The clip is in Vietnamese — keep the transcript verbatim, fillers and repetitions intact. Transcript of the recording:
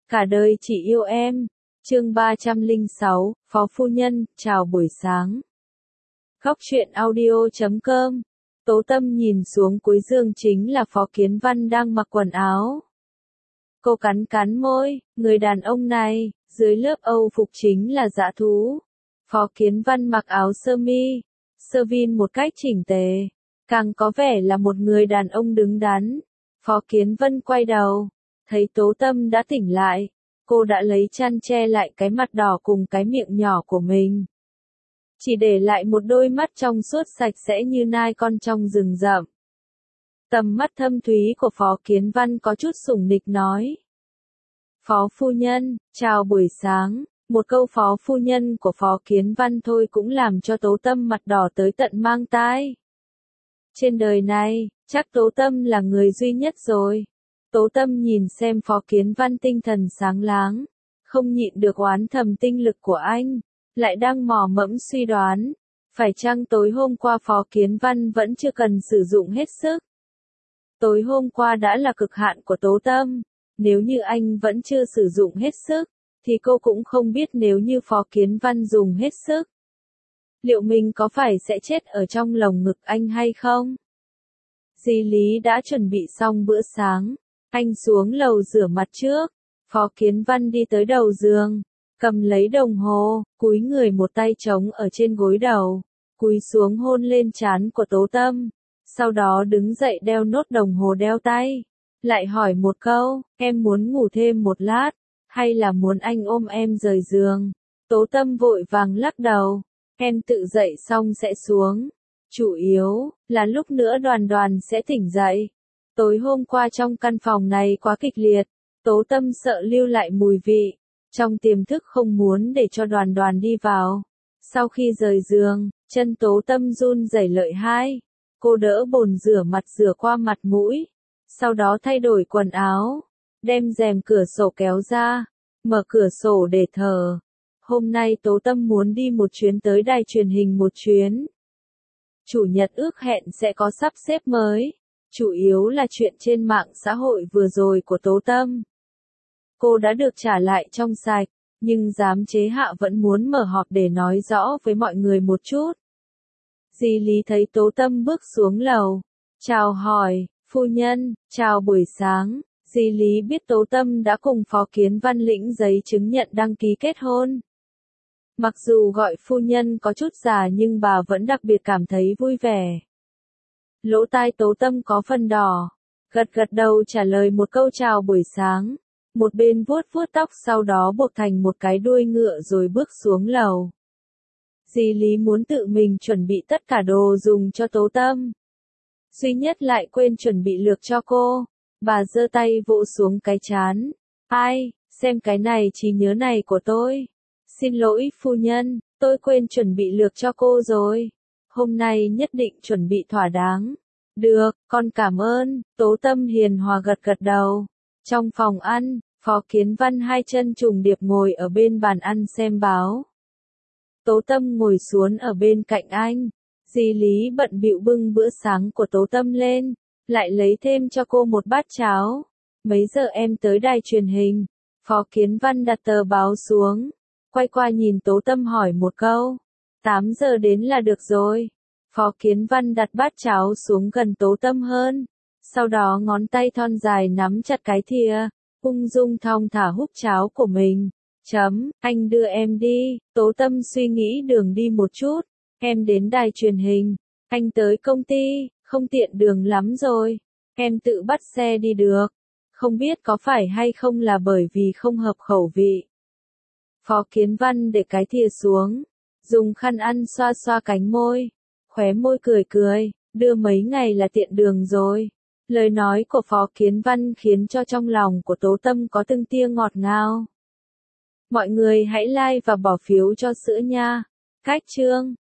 Cả đời chỉ yêu em. Chương ba trăm lẻ sáu, Phó Phu Nhân, chào buổi sáng. Góc truyện audio chấm com. Tố Tâm nhìn xuống cuối giường chính là Phó Kiến Văn đang mặc quần áo. Cô cắn cắn môi, người đàn ông này, dưới lớp âu phục chính là dã thú. Phó Kiến Văn mặc áo sơ mi, sơ vin một cách chỉnh tề, càng có vẻ là một người đàn ông đứng đắn. Phó Kiến Văn quay đầu, thấy Tố Tâm đã tỉnh lại, cô đã lấy chăn che lại cái mặt đỏ cùng cái miệng nhỏ của mình. Chỉ để lại một đôi mắt trong suốt sạch sẽ như nai con trong rừng rậm. Tầm mắt thâm thúy của Phó Kiến Văn có chút sủng nịch nói. Phó Phu Nhân, chào buổi sáng. Một câu Phó Phu Nhân của Phó Kiến Văn thôi cũng làm cho Tố Tâm mặt đỏ tới tận mang tai. Trên đời này, chắc Tố Tâm là người duy nhất rồi. Tố Tâm nhìn xem Phó Kiến Văn tinh thần sáng láng, không nhịn được oán thầm tinh lực của anh, lại đang mò mẫm suy đoán, phải chăng tối hôm qua Phó Kiến Văn vẫn chưa cần sử dụng hết sức. Tối hôm qua đã là cực hạn của Tố Tâm, nếu như anh vẫn chưa sử dụng hết sức, thì cô cũng không biết nếu như Phó Kiến Văn dùng hết sức. Liệu mình có phải sẽ chết ở trong lồng ngực anh hay không? Di Lý đã chuẩn bị xong bữa sáng, anh xuống lầu rửa mặt trước, Phó Kiến Văn đi tới đầu giường, cầm lấy đồng hồ, cúi người một tay trống ở trên gối đầu, cúi xuống hôn lên trán của Tố Tâm, sau đó đứng dậy đeo nốt đồng hồ đeo tay, lại hỏi một câu, em muốn ngủ thêm một lát, hay là muốn anh ôm em rời giường? Tố Tâm vội vàng lắc đầu, em tự dậy xong sẽ xuống, chủ yếu là lúc nữa Đoàn Đoàn sẽ tỉnh dậy. Tối hôm qua trong căn phòng này quá kịch liệt, Tố Tâm sợ lưu lại mùi vị, trong tiềm thức không muốn để cho Đoàn Đoàn đi vào. Sau khi rời giường, chân Tố Tâm run rẩy lợi hại, cô đỡ bồn rửa mặt rửa qua mặt mũi, sau đó thay đổi quần áo, đem rèm cửa sổ kéo ra, mở cửa sổ để thở. Hôm nay Tố Tâm muốn đi một chuyến tới đài truyền hình một chuyến. Chủ nhật ước hẹn sẽ có sắp xếp mới. Chủ yếu là chuyện trên mạng xã hội vừa rồi của Tố Tâm. Cô đã được trả lại trong sạch, nhưng giám chế hạ vẫn muốn mở họp để nói rõ với mọi người một chút. Di Lý thấy Tố Tâm bước xuống lầu, chào hỏi, phu nhân, chào buổi sáng. Di Lý biết Tố Tâm đã cùng Phó Kiến Văn lĩnh giấy chứng nhận đăng ký kết hôn. Mặc dù gọi phu nhân có chút già nhưng bà vẫn đặc biệt cảm thấy vui vẻ. Lỗ tai Tố Tâm có phần đỏ, gật gật đầu trả lời một câu chào buổi sáng, một bên vuốt vuốt tóc sau đó buộc thành một cái đuôi ngựa rồi bước xuống lầu. Di Lý muốn tự mình chuẩn bị tất cả đồ dùng cho Tố Tâm, duy nhất lại quên chuẩn bị lược cho cô. Bà giơ tay vỗ xuống cái trán, ai, xem cái này trí nhớ này của tôi. Xin lỗi phu nhân, tôi quên chuẩn bị lược cho cô rồi. Hôm nay nhất định chuẩn bị thỏa đáng. Được, con cảm ơn. Tố Tâm hiền hòa gật gật đầu. Trong phòng ăn, Phó Kiến Văn hai chân trùng điệp ngồi ở bên bàn ăn xem báo. Tố Tâm ngồi xuống ở bên cạnh anh. Di Lý bận bịu bưng bữa sáng của Tố Tâm lên, lại lấy thêm cho cô một bát cháo. Mấy giờ em tới đài truyền hình? Phó Kiến Văn đặt tờ báo xuống, quay qua nhìn Tố Tâm hỏi một câu. tám giờ đến là được rồi. Phó Kiến Văn đặt bát cháo xuống gần Tố Tâm hơn, sau đó ngón tay thon dài nắm chặt cái thìa, ung dung thong thả húp cháo của mình. Chấm, anh đưa em đi. Tố Tâm suy nghĩ đường đi một chút, em đến đài truyền hình, anh tới công ty, không tiện đường lắm rồi, em tự bắt xe đi được. Không biết có phải hay không là bởi vì không hợp khẩu vị. Phó Kiến Văn để cái thìa xuống, dùng khăn ăn xoa xoa cánh môi, khóe môi cười cười, đưa mấy ngày là tiện đường rồi. Lời nói của Phó Kiến Văn khiến cho trong lòng của Tố Tâm có từng tia ngọt ngào. Mọi người hãy like và bỏ phiếu cho sữa nha. Cách chương